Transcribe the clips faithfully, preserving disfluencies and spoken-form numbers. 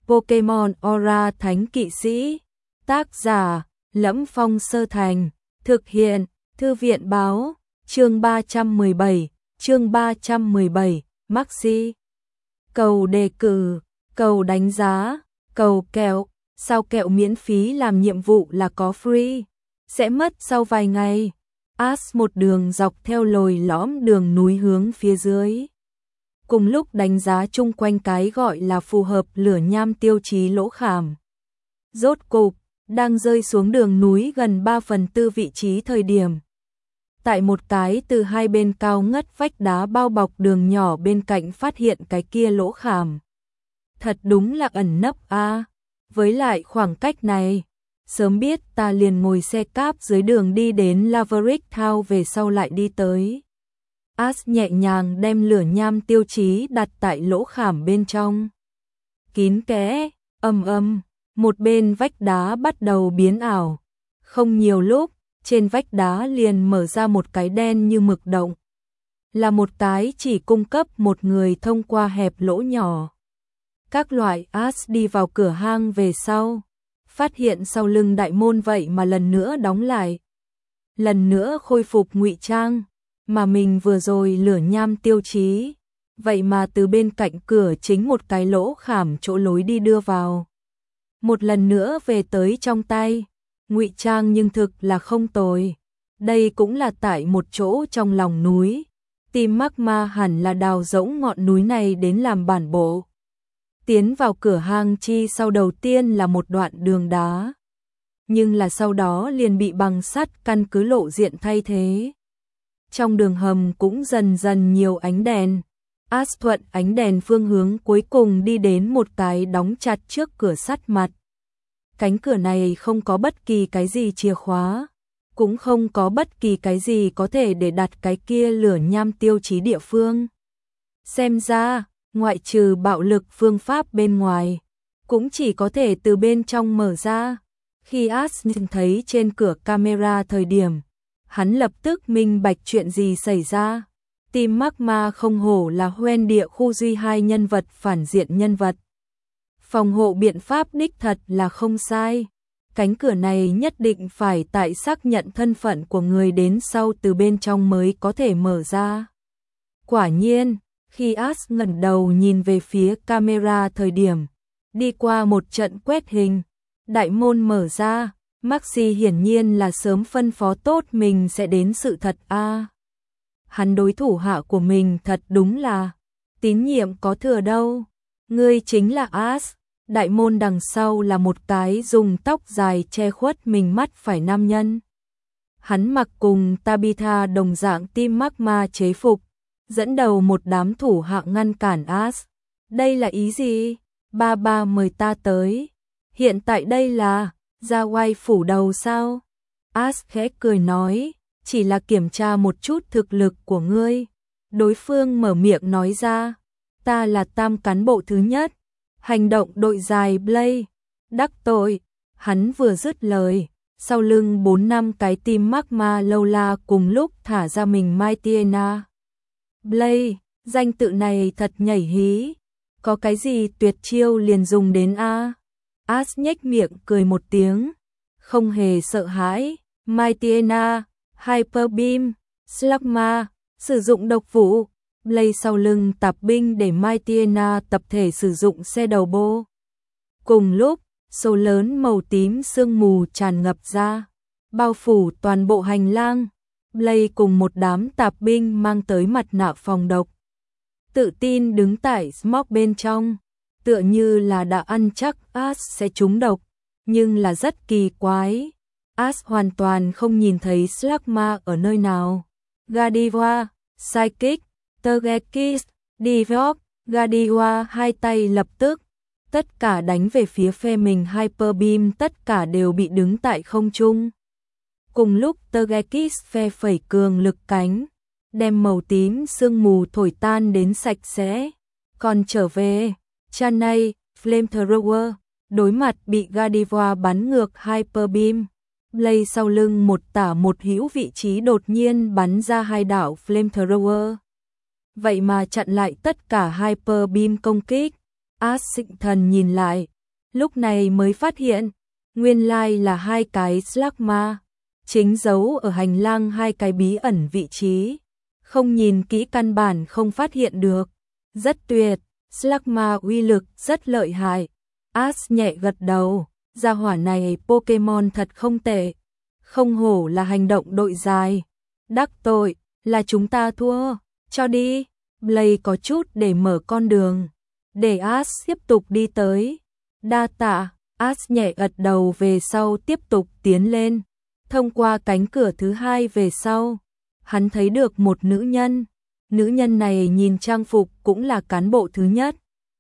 Pokemon Aura Thánh Kỵ Sĩ. Tác giả: Lẫm Phong Sơ Thành. Thực hiện: Thư viện báo. Chương ba trăm mười bảy, chương ba trăm mười bảy, Maxi. Cầu đề cử, cầu đánh giá, cầu kẹo, sao kẹo miễn phí làm nhiệm vụ là có free, sẽ mất sau vài ngày. Ash một đường dọc theo lồi lõm đường núi hướng phía dưới. Cùng lúc đánh giá chung quanh cái gọi là phù hợp lửa nham tiêu chí lỗ khảm. Rốt cục, đang rơi xuống đường núi gần ba phần tư vị trí thời điểm. Tại một cái từ hai bên cao ngất vách đá bao bọc đường nhỏ bên cạnh phát hiện cái kia lỗ khảm. Thật đúng là ẩn nấp a. À. Với lại khoảng cách này, sớm biết ta liền ngồi xe cáp dưới đường đi đến Laverick Town về sau lại đi tới. Ash nhẹ nhàng đem lửa nham tiêu chí đặt tại lỗ khảm bên trong. Kín kẽ, âm âm, một bên vách đá bắt đầu biến ảo. Không nhiều lúc, trên vách đá liền mở ra một cái đen như mực động. Là một cái chỉ cung cấp một người thông qua hẹp lỗ nhỏ. Các loại Ash đi vào cửa hang về sau, phát hiện sau lưng đại môn vậy mà lần nữa đóng lại. Lần nữa khôi phục ngụy trang, mà mình vừa rồi lửa nham tiêu chí, vậy mà từ bên cạnh cửa chính một cái lỗ khảm chỗ lối đi đưa vào. Một lần nữa về tới trong tay, ngụy trang nhưng thực là không tồi. Đây cũng là tại một chỗ trong lòng núi. Team Magma hẳn là đào rỗng ngọn núi này đến làm bản bộ. Tiến vào cửa hang chi sau đầu tiên là một đoạn đường đá. Nhưng là sau đó liền bị bằng sắt căn cứ lộ diện thay thế. Trong đường hầm cũng dần dần nhiều ánh đèn. Ash thuận ánh đèn phương hướng cuối cùng đi đến một cái đóng chặt trước cửa sắt mặt. Cánh cửa này không có bất kỳ cái gì chìa khóa, cũng không có bất kỳ cái gì có thể để đặt cái kia lửa nham tiêu chí địa phương. Xem ra, ngoại trừ bạo lực phương pháp bên ngoài, cũng chỉ có thể từ bên trong mở ra. Khi Ash nhìn thấy trên cửa camera thời điểm, hắn lập tức minh bạch chuyện gì xảy ra. Team Magma không hổ là hoen địa khu duy hai nhân vật phản diện nhân vật. Phòng hộ biện pháp đích thật là không sai. Cánh cửa này nhất định phải tại xác nhận thân phận của người đến sau từ bên trong mới có thể mở ra. Quả nhiên, khi Ash ngẩng đầu nhìn về phía camera thời điểm, đi qua một trận quét hình, đại môn mở ra, Maxi hiển nhiên là sớm phân phó tốt mình sẽ đến sự thật a. À, hắn đối thủ hạ của mình thật đúng là tín nhiệm có thừa đâu. Ngươi chính là Ash. Đại môn đằng sau là một cái dùng tóc dài che khuất mình mắt phải nam nhân. Hắn mặc cùng Tabitha đồng dạng Team Magma chế phục, dẫn đầu một đám thủ hạ ngăn cản Ash. Đây là ý gì? Ba ba mời ta tới. Hiện tại đây là ra oai phủ đầu sao? Ash khẽ cười nói, chỉ là kiểm tra một chút thực lực của ngươi. Đối phương mở miệng nói ra, ta là tam cán bộ thứ nhất. Hành động đội dài Blade. Đắc tội. Hắn vừa dứt lời, sau lưng bốn năm cái team Magma lâu la cùng lúc thả ra mình Mightyena. Blade, danh tự này thật nhảy hí. Có cái gì tuyệt chiêu liền dùng đến a? Ash nhếch miệng cười một tiếng, không hề sợ hãi. Mightyena, Hyper Beam, Slugma, sử dụng độc vụ. Blade sau lưng tạp binh để Mightyena tập thể sử dụng xe đầu bô. Cùng lúc, số lớn màu tím sương mù tràn ngập ra, bao phủ toàn bộ hành lang. Blade cùng một đám tạp binh mang tới mặt nạ phòng độc. Tự tin đứng tại Smog bên trong, tựa như là đã ăn chắc Ash sẽ trúng độc, nhưng là rất kỳ quái. Ash hoàn toàn không nhìn thấy Slugma ở nơi nào. Godiva, Psychic, Togekiss, Divok, Godiva hai tay lập tức, tất cả đánh về phía phe mình. Hyper Beam tất cả đều bị đứng tại không trung. Cùng lúc Togekiss phe phẩy cường lực cánh, đem màu tím sương mù thổi tan đến sạch sẽ. Còn trở về, Chanay, Flamethrower, đối mặt bị Godiva bắn ngược Hyper Beam. Blade sau lưng một tả một hữu vị trí đột nhiên bắn ra hai đạo Flamethrower. Vậy mà chặn lại tất cả Hyper Beam công kích. Ash Sịnh Thần nhìn lại, lúc này mới phát hiện, nguyên lai là hai cái Slugma, chính giấu ở hành lang hai cái bí ẩn vị trí, không nhìn kỹ căn bản không phát hiện được, rất tuyệt, Slugma uy lực rất lợi hại. Ash nhẹ gật đầu, gia hỏa này Pokemon thật không tệ, không hổ là hành động đội dài, đắc tội, là chúng ta thua, cho đi, Blade có chút để mở con đường, để Ash tiếp tục đi tới, đa tạ, Ash nhẹ gật đầu về sau tiếp tục tiến lên, thông qua cánh cửa thứ hai về sau, hắn thấy được một nữ nhân, nữ nhân này nhìn trang phục cũng là cán bộ thứ nhất.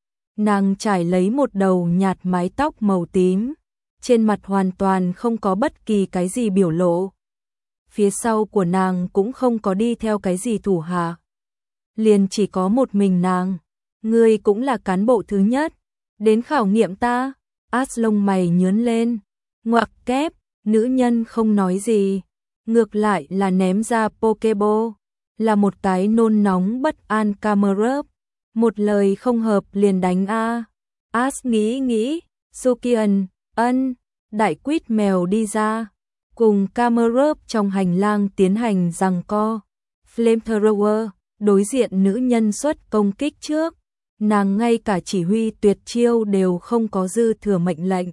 Nàng trải lấy một đầu nhạt mái tóc màu tím, trên mặt hoàn toàn không có bất kỳ cái gì biểu lộ. Phía sau của nàng cũng không có đi theo cái gì thủ hạ. Liền chỉ có một mình nàng, ngươi cũng là cán bộ thứ nhất, đến khảo nghiệm ta, Ash lông mày nhướng lên, ngoặc kép, nữ nhân không nói gì, ngược lại là ném ra Pokeball, là một cái nôn nóng bất an Camerupt. Một lời không hợp liền đánh a. Ash nghĩ nghĩ, Sukian, ân, đại quýt mèo đi ra, cùng Camerupt trong hành lang tiến hành giằng co. Flamethrower, đối diện nữ nhân xuất công kích trước, nàng ngay cả chỉ huy tuyệt chiêu đều không có dư thừa mệnh lệnh.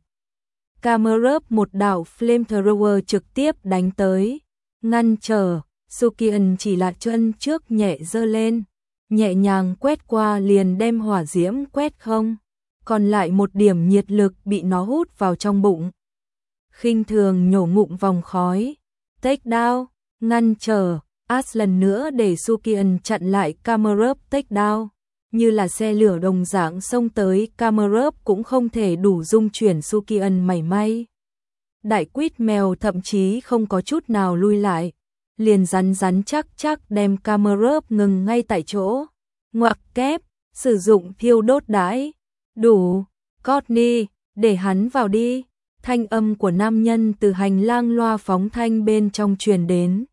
Camerupt một đạo Flamethrower trực tiếp đánh tới, ngăn trở, Sukian chỉ là chân trước nhẹ giơ lên, nhẹ nhàng quét qua liền đem hỏa diễm quét không, còn lại một điểm nhiệt lực bị nó hút vào trong bụng. Khinh thường nhổ ngụm vòng khói, take down, ngăn trở, Ash lần nữa để Sukian chặn lại Camerupt take down, như là xe lửa đồng dạng xông tới, Camerupt cũng không thể đủ dung chuyển Sukian mảy may. Đại quýt mèo thậm chí không có chút nào lui lại, liền rắn rắn chắc chắc đem Camerupt ngừng ngay tại chỗ. Ngoặc kép, sử dụng thiêu đốt đãi. Đủ, Courtney, để hắn vào đi. Thanh âm của nam nhân từ hành lang loa phóng thanh bên trong truyền đến.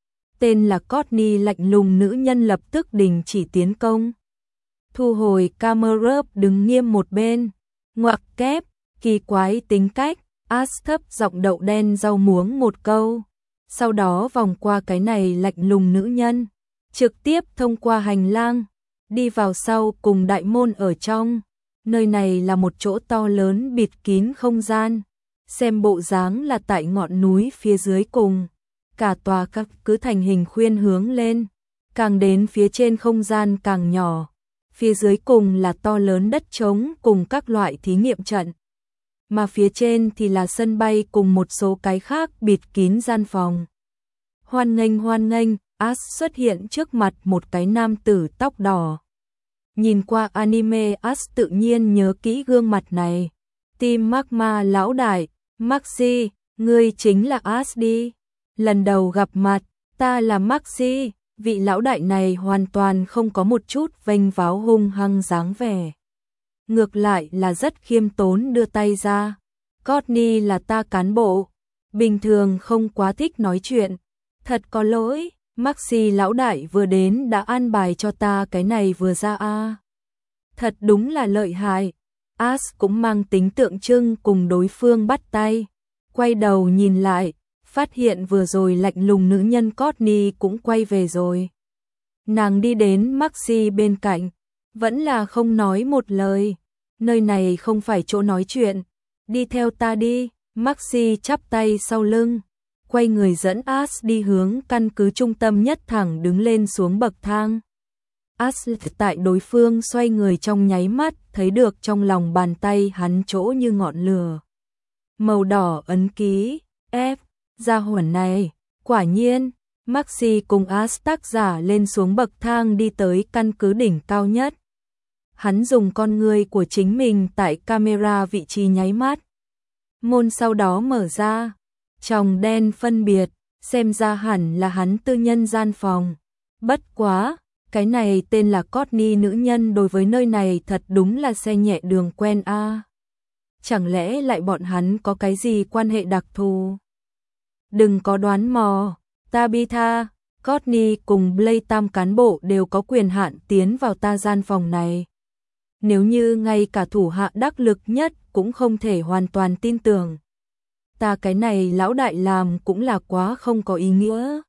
Tên là Courtney lạnh lùng nữ nhân lập tức đình chỉ tiến công. Thu hồi Camerupt đứng nghiêm một bên. Ngoặc kép, kỳ quái tính cách, Ash thấp giọng đậu đen rau muống một câu. Sau đó vòng qua cái này lạnh lùng nữ nhân, trực tiếp thông qua hành lang, đi vào sau cùng đại môn ở trong. Nơi này là một chỗ to lớn bịt kín không gian, xem bộ dáng là tại ngọn núi phía dưới cùng. Cả tòa các cứ thành hình khuyên hướng lên, càng đến phía trên không gian càng nhỏ. Phía dưới cùng là to lớn đất trống cùng các loại thí nghiệm trận. Mà phía trên thì là sân bay cùng một số cái khác bịt kín gian phòng. Hoan nghênh hoan nghênh, Ash xuất hiện trước mặt một cái nam tử tóc đỏ. Nhìn qua anime Ash tự nhiên nhớ kỹ gương mặt này. Team Magma lão đại, Maxi, ngươi chính là Ash đi. Lần đầu gặp mặt, ta là Maxi, vị lão đại này hoàn toàn không có một chút vênh váo hung hăng dáng vẻ. Ngược lại là rất khiêm tốn đưa tay ra. Courtney là ta cán bộ, bình thường không quá thích nói chuyện. Thật có lỗi, Maxi lão đại vừa đến đã an bài cho ta cái này vừa ra a. À. Thật đúng là lợi hại. Ash cũng mang tính tượng trưng cùng đối phương bắt tay. Quay đầu nhìn lại, phát hiện vừa rồi lạnh lùng nữ nhân Courtney cũng quay về rồi. Nàng đi đến Maxi bên cạnh, vẫn là không nói một lời. Nơi này không phải chỗ nói chuyện, đi theo ta đi. Maxi chắp tay sau lưng, quay người dẫn Ash đi hướng căn cứ trung tâm nhất thẳng đứng lên xuống bậc thang. Ash tại đối phương xoay người trong nháy mắt, thấy được trong lòng bàn tay hắn chỗ như ngọn lửa. Màu đỏ ấn ký, F, gia hỏa này, quả nhiên, Maxi cùng Ash tác giả lên xuống bậc thang đi tới căn cứ đỉnh cao nhất. Hắn dùng con người của chính mình tại camera vị trí nháy mắt. Môn sau đó mở ra, tròng đen phân biệt, xem ra hẳn là hắn tư nhân gian phòng. Bất quá, cái này tên là Courtney nữ nhân đối với nơi này thật đúng là xe nhẹ đường quen a. À. Chẳng lẽ lại bọn hắn có cái gì quan hệ đặc thù? Đừng có đoán mò, Tabitha, Courtney cùng Blade tam cán bộ đều có quyền hạn tiến vào ta gian phòng này. Nếu như ngay cả thủ hạ đắc lực nhất cũng không thể hoàn toàn tin tưởng. Ta cái này lão đại làm cũng là quá không có ý nghĩa.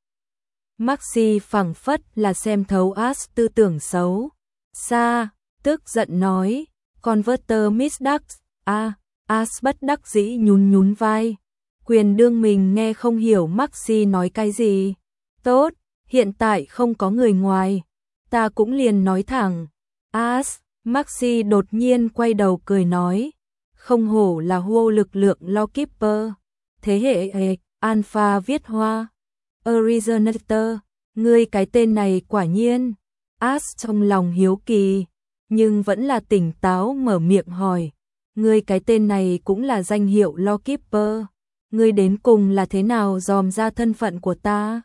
Maxi phảng phất là xem thấu As tư tưởng xấu. Xa, tức giận nói, Converter Miss Ducks, a, As bất đắc dĩ nhún nhún vai. Quyền đương mình nghe không hiểu Maxi nói cái gì. Tốt, hiện tại không có người ngoài. Ta cũng liền nói thẳng. As, Maxi đột nhiên quay đầu cười nói. Không hổ là hô lực lượng Lawkeeper. Thế hệ e, Alpha viết hoa. Originator, ngươi cái tên này quả nhiên. As trong lòng hiếu kỳ, nhưng vẫn là tỉnh táo mở miệng hỏi. Ngươi cái tên này cũng là danh hiệu Lawkeeper. Ngươi đến cùng là thế nào dòm ra thân phận của ta?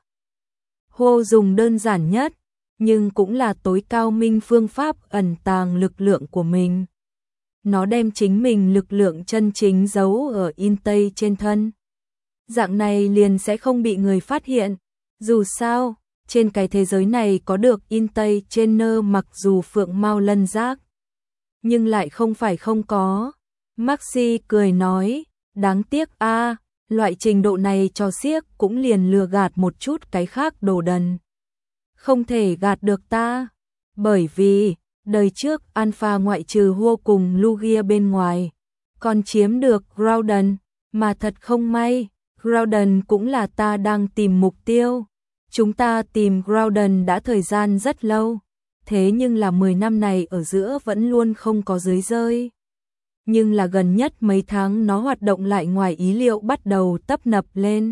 Hô dùng đơn giản nhất, nhưng cũng là tối cao minh phương pháp ẩn tàng lực lượng của mình. Nó đem chính mình lực lượng chân chính giấu ở in tây trên thân. Dạng này liền sẽ không bị người phát hiện. Dù sao, trên cái thế giới này có được in tây trên nơ mặc dù phượng mau lân giác. Nhưng lại không phải không có. Maxi cười nói, đáng tiếc a, loại trình độ này cho xiếc cũng liền lừa gạt một chút cái khác đồ đần. Không thể gạt được ta, bởi vì, đời trước Alpha ngoại trừ Hua cùng Lugia bên ngoài, còn chiếm được Groudon, mà thật không may, Groudon cũng là ta đang tìm mục tiêu. Chúng ta tìm Groudon đã thời gian rất lâu, thế nhưng là mười năm này ở giữa vẫn luôn không có dưới rơi. Nhưng là gần nhất mấy tháng nó hoạt động lại ngoài ý liệu bắt đầu tấp nập lên.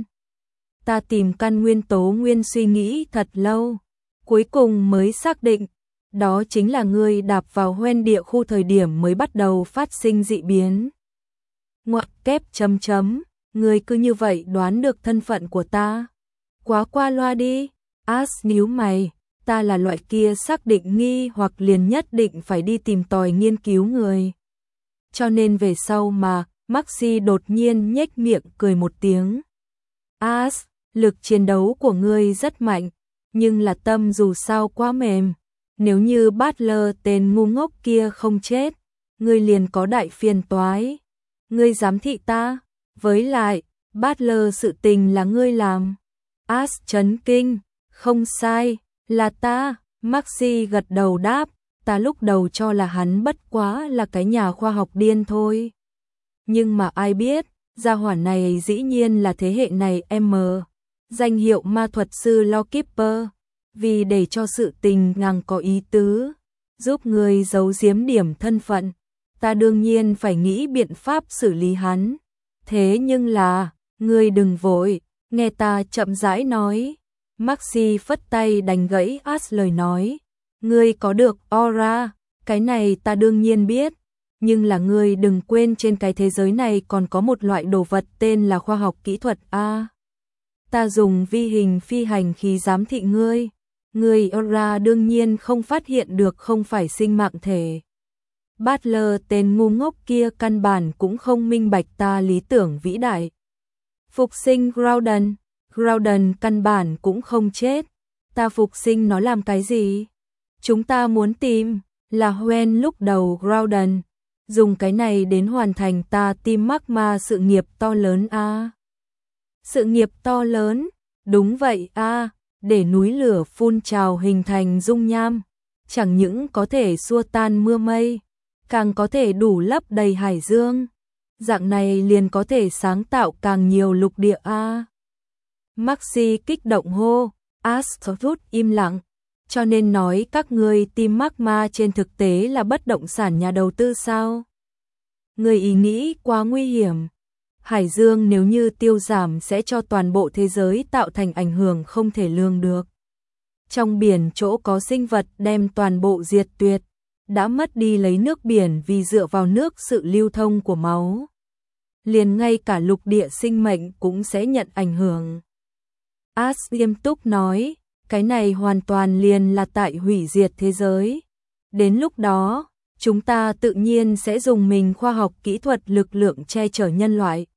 Ta tìm căn nguyên tố nguyên suy nghĩ thật lâu, cuối cùng mới xác định, đó chính là ngươi đạp vào hoen địa khu thời điểm mới bắt đầu phát sinh dị biến. Ngoặc kép chấm chấm, ngươi cứ như vậy đoán được thân phận của ta. Quá qua loa đi, As nhíu mày, ta là loại kia xác định nghi hoặc liền nhất định phải đi tìm tòi nghiên cứu người. Cho nên về sau mà, Maxi đột nhiên nhếch miệng cười một tiếng. As, lực chiến đấu của ngươi rất mạnh, nhưng là tâm dù sao quá mềm. Nếu như Butler tên ngu ngốc kia không chết, ngươi liền có đại phiền toái. Ngươi giám thị ta, với lại, Butler sự tình là ngươi làm. As chấn kinh, không sai, là ta, Maxi gật đầu đáp. Ta lúc đầu cho là hắn bất quá là cái nhà khoa học điên thôi. Nhưng mà ai biết, gia hỏa này dĩ nhiên là thế hệ này M. Danh hiệu ma thuật sư Lawkeeper. Vì để cho sự tình ngang có ý tứ, giúp người giấu giếm điểm thân phận, ta đương nhiên phải nghĩ biện pháp xử lý hắn. Thế nhưng là, ngươi đừng vội, nghe ta chậm rãi nói. Maxi phất tay đánh gãy As lời nói. Ngươi có được aura, cái này ta đương nhiên biết, nhưng là ngươi đừng quên trên cái thế giới này còn có một loại đồ vật tên là khoa học kỹ thuật a. Ta dùng vi hình phi hành khí giám thị ngươi, ngươi aura đương nhiên không phát hiện được không phải sinh mạng thể. Butler tên ngu ngốc kia căn bản cũng không minh bạch ta lý tưởng vĩ đại. Phục sinh Groudon, Groudon căn bản cũng không chết, ta phục sinh nó làm cái gì? Chúng ta muốn tìm, là Hoenn lúc đầu Groudon, dùng cái này đến hoàn thành ta tìm magma sự nghiệp to lớn a. À. Sự nghiệp to lớn, đúng vậy a, à, để núi lửa phun trào hình thành dung nham, chẳng những có thể xua tan mưa mây, càng có thể đủ lấp đầy hải dương. Dạng này liền có thể sáng tạo càng nhiều lục địa a. À. Maxi kích động hô, Astrut im lặng. Cho nên nói các ngươi tìm magma trên thực tế là bất động sản nhà đầu tư sao? Người ý nghĩ quá nguy hiểm. Hải dương nếu như tiêu giảm sẽ cho toàn bộ thế giới tạo thành ảnh hưởng không thể lường được. Trong biển chỗ có sinh vật đem toàn bộ diệt tuyệt, đã mất đi lấy nước biển vì dựa vào nước sự lưu thông của máu. Liền ngay cả lục địa sinh mệnh cũng sẽ nhận ảnh hưởng. As nghiêm túc nói, cái này hoàn toàn liền là tại hủy diệt thế giới. Đến lúc đó, chúng ta tự nhiên sẽ dùng mình khoa học kỹ thuật lực lượng che chở nhân loại.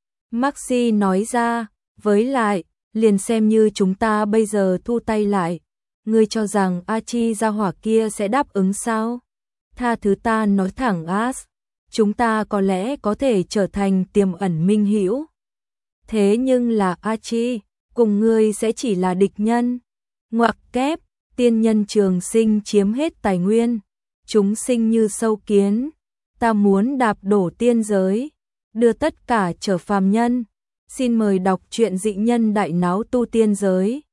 Maxi nói ra, với lại, liền xem như chúng ta bây giờ thu tay lại. Ngươi cho rằng Archie gia hỏa kia sẽ đáp ứng sao? tha thứ ta nói thẳng As, chúng ta có lẽ có thể trở thành tiềm ẩn minh hữu. Thế nhưng là Archie, cùng ngươi sẽ chỉ là địch nhân. Ngoặc kép, tiên nhân trường sinh chiếm hết tài nguyên, chúng sinh như sâu kiến, ta muốn đạp đổ tiên giới, đưa tất cả trở phàm nhân. Xin mời đọc truyện Dị Nhân Đại Náo Tu Tiên Giới.